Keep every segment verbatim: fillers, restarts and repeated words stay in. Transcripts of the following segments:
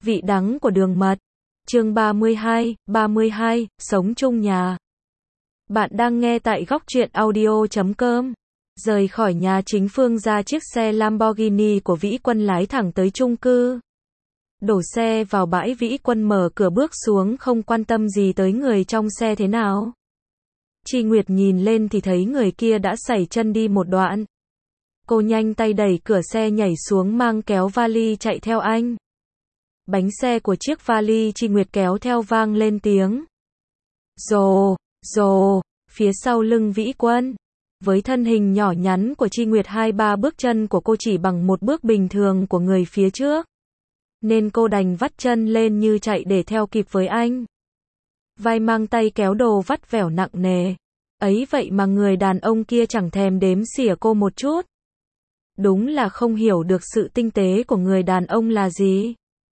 Vị đắng của đường mật. Chương ba mươi hai, ba mươi hai, sống chung nhà. Bạn đang nghe tại góc truyện audio chấm com. Rời khỏi nhà chính Phương ra chiếc xe Lamborghini của Vĩ Quân lái thẳng tới chung cư. Đổ xe vào bãi, Vĩ Quân mở cửa bước xuống, không quan tâm gì tới người trong xe thế nào. Chi Nguyệt nhìn lên thì thấy người kia đã sẩy chân đi một đoạn. Cô nhanh tay đẩy cửa xe nhảy xuống, mang kéo vali chạy theo anh. Bánh xe của chiếc vali Chi Nguyệt kéo theo vang lên tiếng rồ, rồ, phía sau lưng Vĩ Quân. Với thân hình nhỏ nhắn của Chi Nguyệt, hai ba bước chân của cô chỉ bằng một bước bình thường của người phía trước. Nên cô đành vắt chân lên như chạy để theo kịp với anh. Vai mang tay kéo đồ vắt vẻo nặng nề. Ấy vậy mà người đàn ông kia chẳng thèm đếm xỉa cô một chút. Đúng là không hiểu được sự tinh tế của người đàn ông là gì.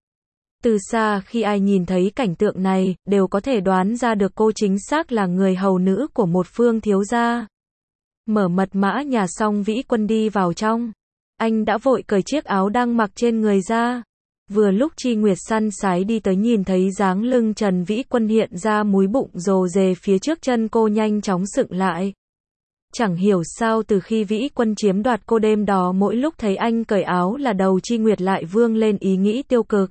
Từ xa, khi ai nhìn thấy cảnh tượng này, đều có thể đoán ra được cô chính xác là người hầu nữ của một phương thiếu gia. Mở mật mã nhà xong, Vĩ Quân đi vào trong. Anh đã vội cởi chiếc áo đang mặc trên người ra. Vừa lúc Chi Nguyệt săn sái đi tới, nhìn thấy dáng lưng trần Vĩ Quân hiện ra múi bụng rồ rề phía trước chân cô, nhanh chóng sững lại. Chẳng hiểu sao từ khi Vĩ Quân chiếm đoạt cô đêm đó, mỗi lúc thấy anh cởi áo là đầu Chi Nguyệt lại vương lên ý nghĩ tiêu cực.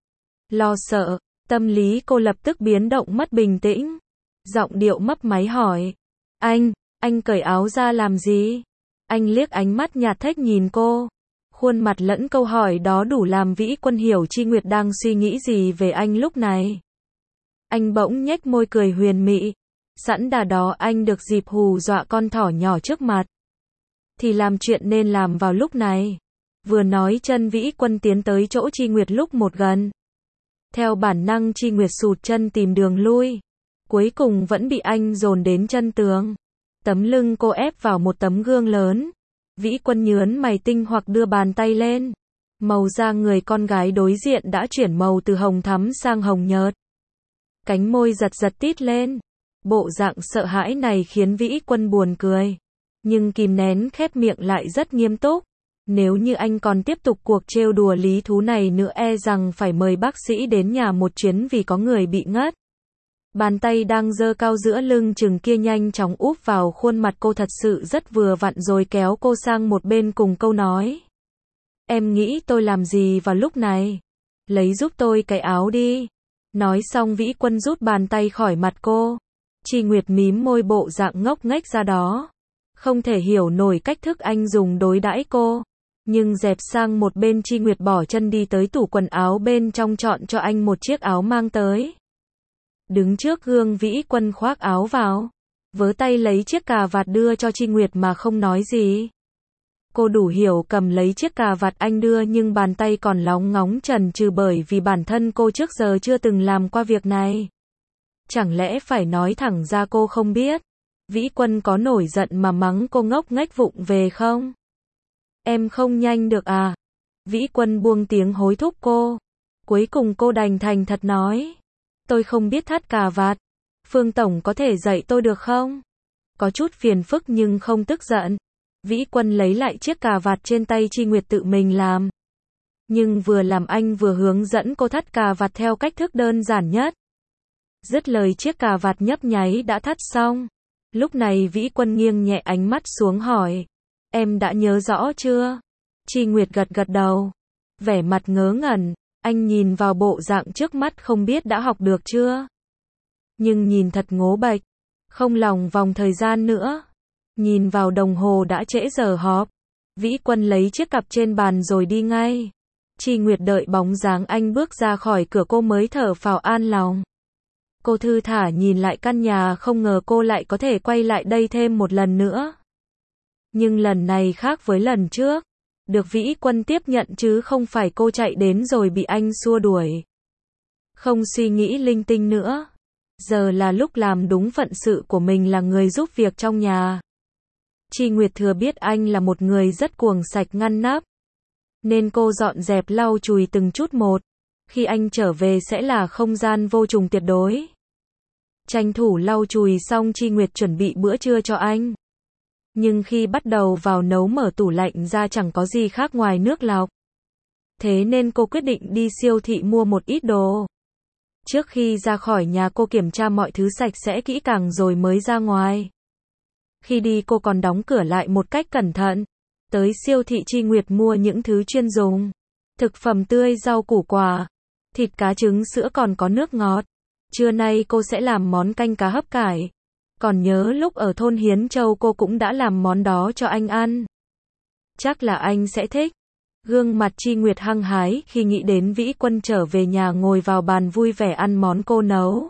Lo sợ, tâm lý cô lập tức biến động, mất bình tĩnh. Giọng điệu mấp máy hỏi. Anh, anh cởi áo ra làm gì? Anh liếc ánh mắt nhạt thách nhìn cô. Khuôn mặt lẫn câu hỏi đó đủ làm Vĩ Quân hiểu Chi Nguyệt đang suy nghĩ gì về anh lúc này. Anh bỗng nhếch môi cười huyền mị. Sẵn đà đó anh được dịp hù dọa con thỏ nhỏ trước mặt. Thì làm chuyện nên làm vào lúc này. Vừa nói, chân Vĩ Quân tiến tới chỗ Chi Nguyệt lúc một gần. Theo bản năng, Chi Nguyệt sụt chân tìm đường lui. Cuối cùng vẫn bị anh dồn đến chân tường. Tấm lưng cô ép vào một tấm gương lớn. Vĩ Quân nhớn mày tinh hoặc đưa bàn tay lên. Màu da người con gái đối diện đã chuyển màu từ hồng thắm sang hồng nhợt. Cánh môi giật giật tít lên. Bộ dạng sợ hãi này khiến Vĩ Quân buồn cười. Nhưng kìm nén khép miệng lại rất nghiêm túc. Nếu như anh còn tiếp tục cuộc trêu đùa lý thú này nữa, e rằng phải mời bác sĩ đến nhà một chuyến vì có người bị ngất. Bàn tay đang giơ cao giữa lưng chừng kia nhanh chóng úp vào khuôn mặt cô, thật sự rất vừa vặn, rồi kéo cô sang một bên cùng câu nói. Em nghĩ tôi làm gì vào lúc này? Lấy giúp tôi cái áo đi. Nói xong, Vĩ Quân rút bàn tay khỏi mặt cô. Chi Nguyệt mím môi, bộ dạng ngốc nghếch ra đó. Không thể hiểu nổi cách thức anh dùng đối đãi cô. Nhưng dẹp sang một bên, Chi Nguyệt bỏ chân đi tới tủ quần áo bên trong, chọn cho anh một chiếc áo mang tới. Đứng trước gương, Vĩ Quân khoác áo vào. Vớ tay lấy chiếc cà vạt đưa cho Chi Nguyệt mà không nói gì. Cô đủ hiểu, cầm lấy chiếc cà vạt anh đưa, nhưng bàn tay còn lóng ngóng chần chừ, bởi vì bản thân cô trước giờ chưa từng làm qua việc này. Chẳng lẽ phải nói thẳng ra cô không biết? Vĩ Quân có nổi giận mà mắng cô ngốc nghếch vụng về không? Em không nhanh được à? Vĩ Quân buông tiếng hối thúc cô. Cuối cùng cô đành thành thật nói. Tôi không biết thắt cà vạt. Phương Tổng có thể dạy tôi được không? Có chút phiền phức nhưng không tức giận. Vĩ Quân lấy lại chiếc cà vạt trên tay Chi Nguyệt tự mình làm. Nhưng vừa làm anh vừa hướng dẫn cô thắt cà vạt theo cách thức đơn giản nhất. Dứt lời, chiếc cà vạt nhấp nháy đã thắt xong. Lúc này Vĩ Quân nghiêng nhẹ ánh mắt xuống hỏi. Em đã nhớ rõ chưa? Chi Nguyệt gật gật đầu. Vẻ mặt ngớ ngẩn, anh nhìn vào bộ dạng trước mắt không biết đã học được chưa? Nhưng nhìn thật ngố bệch, không lòng vòng thời gian nữa. Nhìn vào đồng hồ đã trễ giờ họp. Vĩ Quân lấy chiếc cặp trên bàn rồi đi ngay. Chi Nguyệt đợi bóng dáng anh bước ra khỏi cửa, cô mới thở phào an lòng. Cô thư thả nhìn lại căn nhà, không ngờ cô lại có thể quay lại đây thêm một lần nữa. Nhưng lần này khác với lần trước. Được Vĩ Quân tiếp nhận chứ không phải cô chạy đến rồi bị anh xua đuổi. Không suy nghĩ linh tinh nữa. Giờ là lúc làm đúng phận sự của mình, là người giúp việc trong nhà. Chi Nguyệt thừa biết anh là một người rất cuồng sạch ngăn nắp. Nên cô dọn dẹp lau chùi từng chút một. Khi anh trở về sẽ là không gian vô trùng tuyệt đối. Tranh thủ lau chùi xong, Chi Nguyệt chuẩn bị bữa trưa cho anh. Nhưng khi bắt đầu vào nấu, mở tủ lạnh ra chẳng có gì khác ngoài nước lọc. Thế nên cô quyết định đi siêu thị mua một ít đồ. Trước khi ra khỏi nhà cô kiểm tra mọi thứ sạch sẽ kỹ càng rồi mới ra ngoài. Khi đi cô còn đóng cửa lại một cách cẩn thận. Tới siêu thị Chi Nguyệt mua những thứ chuyên dùng. Thực phẩm tươi, rau củ quả, thịt cá trứng sữa còn có nước ngọt. Trưa nay cô sẽ làm món canh cá hấp cải. Còn nhớ lúc ở thôn Hiến Châu cô cũng đã làm món đó cho anh ăn. Chắc là anh sẽ thích. Gương mặt Chi Nguyệt hăng hái khi nghĩ đến Vĩ Quân trở về nhà ngồi vào bàn vui vẻ ăn món cô nấu.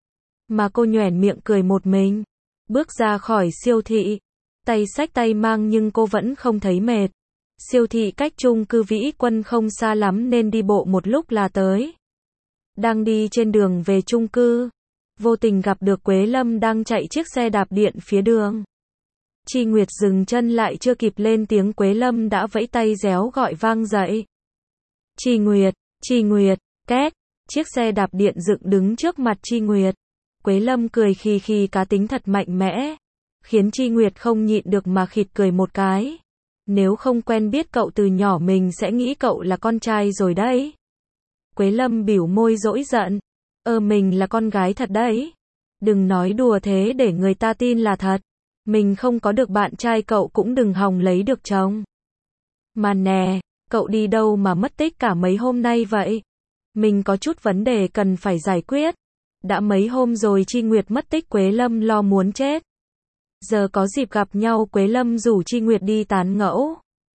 Mà cô nhoẻn miệng cười một mình. Bước ra khỏi siêu thị. Tay xách tay mang nhưng cô vẫn không thấy mệt. Siêu thị cách chung cư Vĩ Quân không xa lắm nên đi bộ một lúc là tới. Đang đi trên đường về chung cư, vô tình gặp được Quế Lâm đang chạy chiếc xe đạp điện phía đường. Chi Nguyệt dừng chân lại chưa kịp lên tiếng Quế Lâm đã vẫy tay réo gọi vang dậy. Chi Nguyệt, Chi Nguyệt, két, chiếc xe đạp điện dựng đứng trước mặt Chi Nguyệt. Quế Lâm cười khì khì cá tính thật mạnh mẽ, khiến Chi Nguyệt không nhịn được mà khịt cười một cái. Nếu không quen biết cậu từ nhỏ mình sẽ nghĩ cậu là con trai rồi đấy. Quế Lâm bỉu môi dỗi giận. Ơ mình là con gái thật đấy. Đừng nói đùa thế để người ta tin là thật. Mình không có được bạn trai cậu cũng đừng hòng lấy được chồng. Mà nè, cậu đi đâu mà mất tích cả mấy hôm nay vậy? Mình có chút vấn đề cần phải giải quyết. Đã mấy hôm rồi Chi Nguyệt mất tích Quế Lâm lo muốn chết. Giờ có dịp gặp nhau Quế Lâm rủ Chi Nguyệt đi tán gẫu.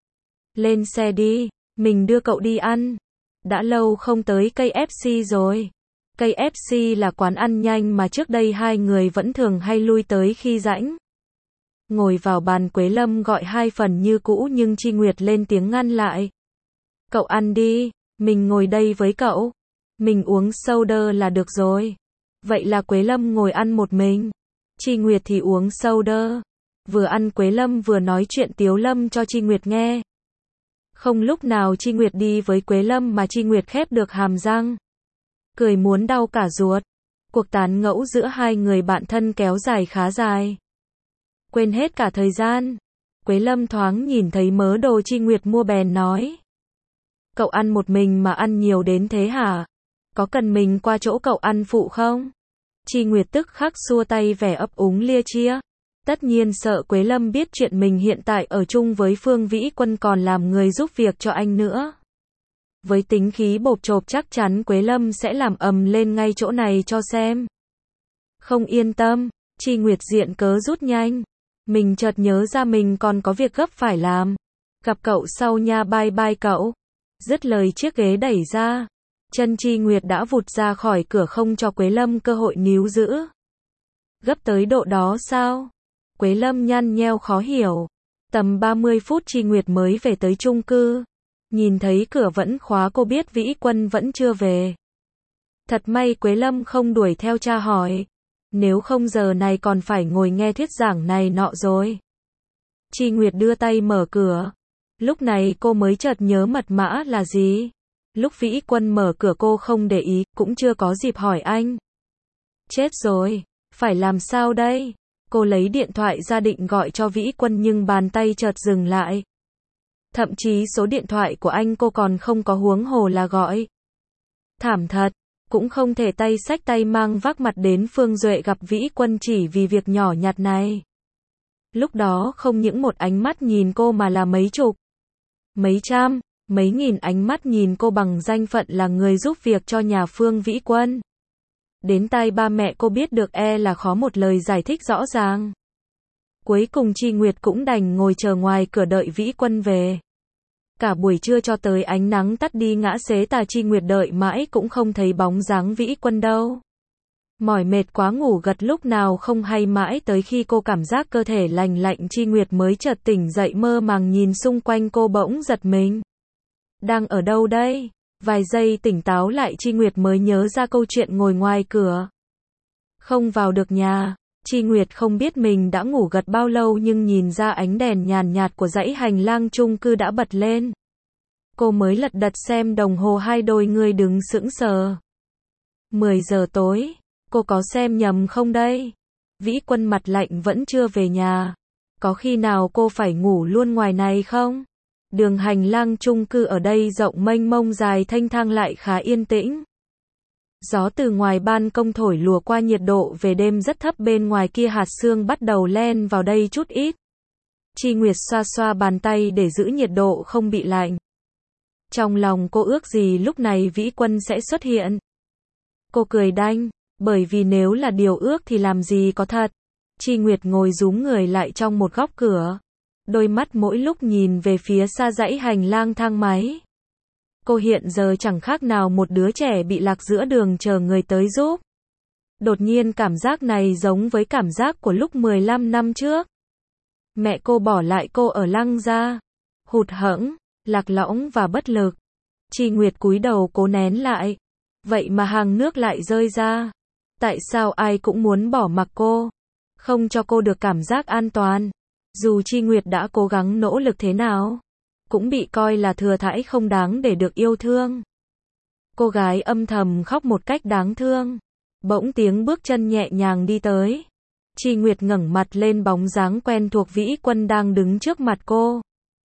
Lên xe đi, mình đưa cậu đi ăn. Đã lâu không tới ca ép xê rồi. ca ép xê là quán ăn nhanh mà trước đây hai người vẫn thường hay lui tới khi rảnh. Ngồi vào bàn Quế Lâm gọi hai phần như cũ nhưng Chi Nguyệt lên tiếng ngăn lại. Cậu ăn đi, mình ngồi đây với cậu. Mình uống soda là được rồi. Vậy là Quế Lâm ngồi ăn một mình. Chi Nguyệt thì uống soda. Vừa ăn Quế Lâm vừa nói chuyện tiếu lâm cho Chi Nguyệt nghe. Không lúc nào Chi Nguyệt đi với Quế Lâm mà Chi Nguyệt khép được hàm răng. Cười muốn đau cả ruột. Cuộc tán gẫu giữa hai người bạn thân kéo dài khá dài. Quên hết cả thời gian. Quế Lâm thoáng nhìn thấy mớ đồ Chi Nguyệt mua bèn nói. Cậu ăn một mình mà ăn nhiều đến thế hả? Có cần mình qua chỗ cậu ăn phụ không? Chi Nguyệt tức khắc xua tay vẻ ấp úng lia chia. Tất nhiên sợ Quế Lâm biết chuyện mình hiện tại ở chung với Phương Vĩ Quân còn làm người giúp việc cho anh nữa. Với tính khí bộp chộp chắc chắn Quế Lâm sẽ làm ầm lên ngay chỗ này cho xem. Không yên tâm, Chi Nguyệt diện cớ rút nhanh. Mình chợt nhớ ra mình còn có việc gấp phải làm. Gặp cậu sau nha, bye bye cậu. Dứt lời chiếc ghế đẩy ra. Chân Chi Nguyệt đã vụt ra khỏi cửa không cho Quế Lâm cơ hội níu giữ. Gấp tới độ đó sao? Quế Lâm nhăn nheo khó hiểu. Tầm ba mươi phút Chi Nguyệt mới về tới chung cư. Nhìn thấy cửa vẫn khóa cô biết Vĩ Quân vẫn chưa về. Thật may Quế Lâm không đuổi theo tra hỏi. Nếu không giờ này còn phải ngồi nghe thuyết giảng này nọ rồi. Chi Nguyệt đưa tay mở cửa. Lúc này cô mới chợt nhớ mật mã là gì. Lúc Vĩ Quân mở cửa cô không để ý, cũng chưa có dịp hỏi anh. Chết rồi, phải làm sao đây? Cô lấy điện thoại ra định gọi cho Vĩ Quân nhưng bàn tay chợt dừng lại. Thậm chí số điện thoại của anh cô còn không có huống hồ là gọi. Thảm thật, cũng không thể tay xách tay mang vác mặt đến Phương Duệ gặp Vĩ Quân chỉ vì việc nhỏ nhặt này. Lúc đó không những một ánh mắt nhìn cô mà là mấy chục, mấy trăm, mấy nghìn ánh mắt nhìn cô bằng danh phận là người giúp việc cho nhà Phương Vĩ Quân. Đến tai ba mẹ cô biết được e là khó một lời giải thích rõ ràng. Cuối cùng Chi Nguyệt cũng đành ngồi chờ ngoài cửa đợi Vĩ Quân về. Cả buổi trưa cho tới ánh nắng tắt đi ngã xế tà Chi Nguyệt đợi mãi cũng không thấy bóng dáng Vĩ Quân đâu. Mỏi mệt quá ngủ gật lúc nào không hay mãi tới khi cô cảm giác cơ thể lành lạnh Chi Nguyệt mới chợt tỉnh dậy mơ màng nhìn xung quanh cô bỗng giật mình. Đang ở đâu đây? Vài giây tỉnh táo lại Chi Nguyệt mới nhớ ra câu chuyện ngồi ngoài cửa. Không vào được nhà. Chi Nguyệt không biết mình đã ngủ gật bao lâu nhưng nhìn ra ánh đèn nhàn nhạt của dãy hành lang chung cư đã bật lên. Cô mới lật đật xem đồng hồ hai đôi người đứng sững sờ. mười giờ tối. Cô có xem nhầm không đây? Vĩ Quân mặt lạnh vẫn chưa về nhà. Có khi nào cô phải ngủ luôn ngoài này không? Đường hành lang chung cư ở đây rộng mênh mông dài thênh thang lại khá yên tĩnh. Gió từ ngoài ban công thổi lùa qua, nhiệt độ về đêm rất thấp, bên ngoài kia hạt sương bắt đầu len vào đây chút ít. Chi Nguyệt xoa xoa bàn tay để giữ nhiệt độ không bị lạnh. Trong lòng cô ước gì lúc này Vĩ Quân sẽ xuất hiện. Cô cười đanh, bởi vì nếu là điều ước thì làm gì có thật. Chi Nguyệt ngồi rúm người lại trong một góc cửa. Đôi mắt mỗi lúc nhìn về phía xa dãy hành lang thang máy. Cô hiện giờ chẳng khác nào một đứa trẻ bị lạc giữa đường chờ người tới giúp. Đột nhiên cảm giác này giống với cảm giác của lúc mười lăm năm trước. Mẹ cô bỏ lại cô ở Lăng gia. Hụt hẫng, lạc lõng và bất lực. Chi Nguyệt cúi đầu cố nén lại. Vậy mà hàng nước lại rơi ra. Tại sao ai cũng muốn bỏ mặc cô? Không cho cô được cảm giác an toàn. Dù Chi Nguyệt đã cố gắng nỗ lực thế nào, cũng bị coi là thừa thãi không đáng để được yêu thương. Cô gái âm thầm khóc một cách đáng thương. Bỗng tiếng bước chân nhẹ nhàng đi tới. Chi Nguyệt ngẩng mặt lên bóng dáng quen thuộc Vĩ Quân đang đứng trước mặt cô.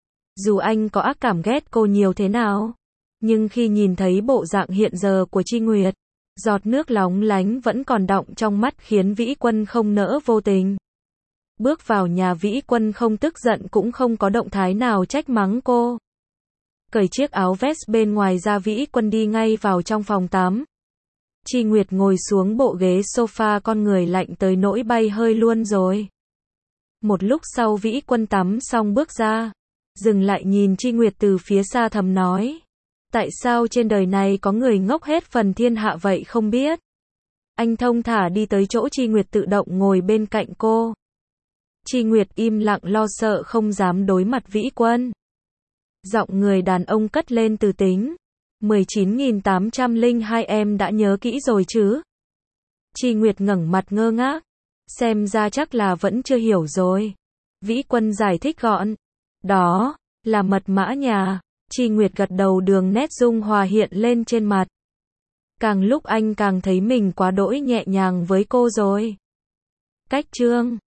Dù anh có ác cảm ghét cô nhiều thế nào, nhưng khi nhìn thấy bộ dạng hiện giờ của Chi Nguyệt, giọt nước lóng lánh vẫn còn đọng trong mắt khiến Vĩ Quân không nỡ vô tình. Bước vào nhà, Vĩ Quân không tức giận cũng không có động thái nào trách mắng cô. Cởi chiếc áo vest bên ngoài ra, Vĩ Quân đi ngay vào trong phòng tắm. Chi Nguyệt ngồi xuống bộ ghế sofa, con người lạnh tới nỗi bay hơi luôn rồi. Một lúc sau Vĩ Quân tắm xong bước ra, dừng lại nhìn Chi Nguyệt từ phía xa thầm nói. Tại sao trên đời này có người ngốc hết phần thiên hạ vậy không biết. Anh thông thả đi tới chỗ Chi Nguyệt tự động ngồi bên cạnh cô. Chi Nguyệt im lặng lo sợ không dám đối mặt Vĩ Quân. Giọng người đàn ông cất lên từ tính. mười chín nghìn tám trăm lẻ hai em đã nhớ kỹ rồi chứ? Chi Nguyệt ngẩng mặt ngơ ngác. Xem ra chắc là vẫn chưa hiểu rồi. Vĩ Quân giải thích gọn. Đó là mật mã nhà. Chi Nguyệt gật đầu, đường nét dung hòa hiện lên trên mặt. Càng lúc anh càng thấy mình quá đỗi nhẹ nhàng với cô rồi. Cách chương